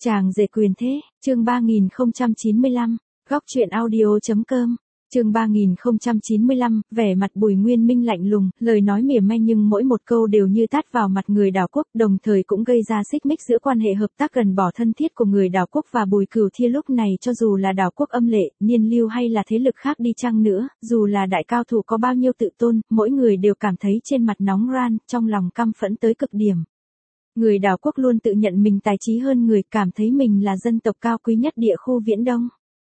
Chàng rể quyền thế, chương 3095, góc truyện audio.com, chương 3095, vẻ mặt Bùi Nguyên Minh lạnh lùng, lời nói mỉa mai nhưng mỗi một câu đều như tát vào mặt người Đào Quốc, đồng thời cũng gây ra xích mích giữa quan hệ hợp tác gần bỏ thân thiết của người Đào Quốc và Bùi Cửu Thiên. Lúc này cho dù là Đào Quốc Âm Lệ, Niên Lưu hay là thế lực khác đi chăng nữa, dù là đại cao thủ có bao nhiêu tự tôn, mỗi người đều cảm thấy trên mặt nóng ran, trong lòng căm phẫn tới cực điểm. Người Đào Quốc luôn tự nhận mình tài trí hơn người, cảm thấy mình là dân tộc cao quý nhất địa khu Viễn Đông.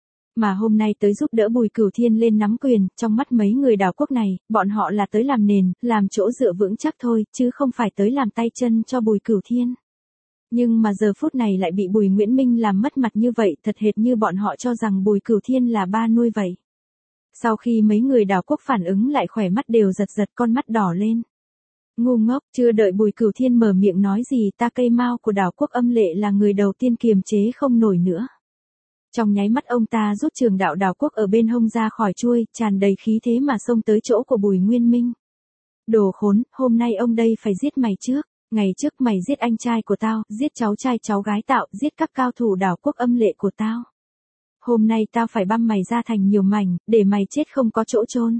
Mà hôm nay tới giúp đỡ Bùi Cửu Thiên lên nắm quyền, trong mắt mấy người Đào Quốc này, bọn họ là tới làm nền, làm chỗ dựa vững chắc thôi, chứ không phải tới làm tay chân cho Bùi Cửu Thiên. Nhưng mà giờ phút này lại bị Bùi Nguyễn Minh làm mất mặt như vậy, thật hệt như bọn họ cho rằng Bùi Cửu Thiên là ba nuôi vậy. Sau khi mấy người Đào Quốc phản ứng lại, khỏe mắt đều giật giật, con mắt đỏ lên. Ngu ngốc, chưa đợi Bùi Cửu Thiên mở miệng nói gì, ta cây mao của Đào Quốc Âm Lệ là người đầu tiên kiềm chế không nổi nữa. Trong nháy mắt ông ta rút trường đạo Đào Quốc ở bên hông ra khỏi chuôi, tràn đầy khí thế mà xông tới chỗ của Bùi Nguyên Minh. Đồ khốn, hôm nay ông đây phải giết mày trước. Ngày trước mày giết anh trai của tao, giết cháu trai cháu gái tao, giết các cao thủ Đào Quốc Âm Lệ của tao. Hôm nay tao phải băm mày ra thành nhiều mảnh, để mày chết không có chỗ chôn.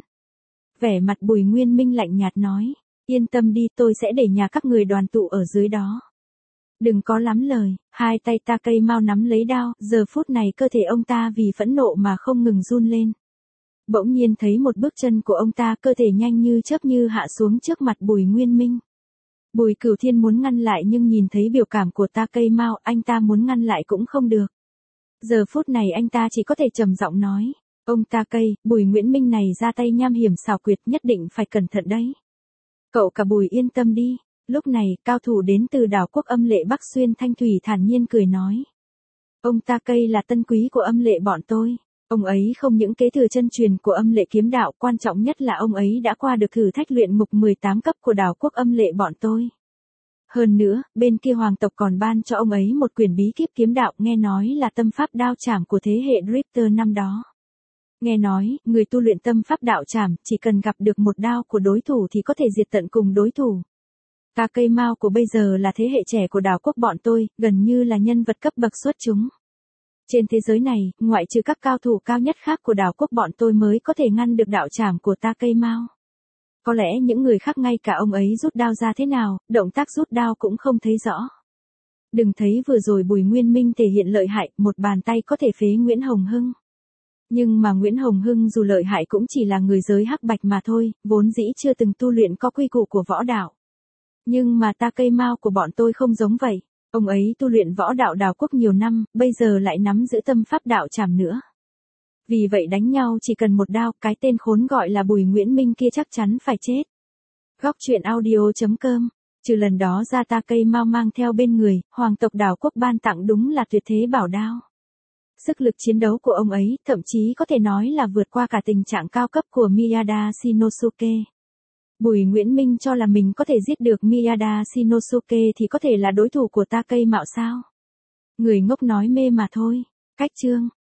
Vẻ mặt Bùi Nguyên Minh lạnh nhạt nói. Yên tâm đi, tôi sẽ để nhà các người đoàn tụ ở dưới đó. Đừng có lắm lời, hai tay ta cây mao nắm lấy đao, giờ phút này cơ thể ông ta vì phẫn nộ mà không ngừng run lên. Bỗng nhiên thấy một bước chân của ông ta, cơ thể nhanh như chớp như hạ xuống trước mặt Bùi Nguyên Minh. Bùi Cửu Thiên muốn ngăn lại nhưng nhìn thấy biểu cảm của ta cây mao, anh ta muốn ngăn lại cũng không được. Giờ phút này anh ta chỉ có thể trầm giọng nói, ông ta cây, Bùi Nguyễn Minh này ra tay nham hiểm xảo quyệt, nhất định phải cẩn thận đấy. Cậu cả Bùi yên tâm đi. Lúc này, cao thủ đến từ Đào Quốc Âm Lệ Bắc Xuyên Thanh Thủy thản nhiên cười nói. Ông ta cây là tân quý của Âm Lệ bọn tôi. Ông ấy không những kế thừa chân truyền của Âm Lệ kiếm đạo, quan trọng nhất là ông ấy đã qua được thử thách luyện ngục 18 cấp của Đào Quốc Âm Lệ bọn tôi. Hơn nữa, bên kia hoàng tộc còn ban cho ông ấy một quyền bí kíp kiếm đạo, nghe nói là tâm pháp đao chảm của thế hệ Drifter năm đó. Nghe nói, người tu luyện tâm pháp đạo chảm, chỉ cần gặp được một đao của đối thủ thì có thể diệt tận cùng đối thủ. Ta cây mao của bây giờ là thế hệ trẻ của Đào Quốc bọn tôi, gần như là nhân vật cấp bậc xuất chúng. Trên thế giới này, ngoại trừ các cao thủ cao nhất khác của Đào Quốc bọn tôi mới có thể ngăn được đạo trảm của ta cây mao. Có lẽ những người khác ngay cả ông ấy rút đao ra thế nào, động tác rút đao cũng không thấy rõ. Đừng thấy vừa rồi Bùi Nguyên Minh thể hiện lợi hại, một bàn tay có thể phế Nguyễn Hồng Hưng. Nhưng mà Nguyễn Hồng Hưng dù lợi hại cũng chỉ là người giới hắc bạch mà thôi, vốn dĩ chưa từng tu luyện có quy củ của võ đạo. Nhưng mà ta cây mao của bọn tôi không giống vậy. Ông ấy tu luyện võ đạo Đào Quốc nhiều năm, bây giờ lại nắm giữ tâm pháp đạo chảm nữa. Vì vậy đánh nhau chỉ cần một đao, cái tên khốn gọi là Bùi Nguyễn Minh kia chắc chắn phải chết. Góc truyện audio.com. Trừ lần đó ra ta cây mao mang theo bên người, hoàng tộc Đào Quốc ban tặng đúng là tuyệt thế bảo đao. Sức lực chiến đấu của ông ấy, thậm chí có thể nói là vượt qua cả tình trạng cao cấp của Miyada Shinosuke. Bùi Nguyễn Minh cho là mình có thể giết được Miyada Shinosuke thì có thể là đối thủ của ta cây mạo sao? Người ngốc nói mê mà thôi. Cách chương.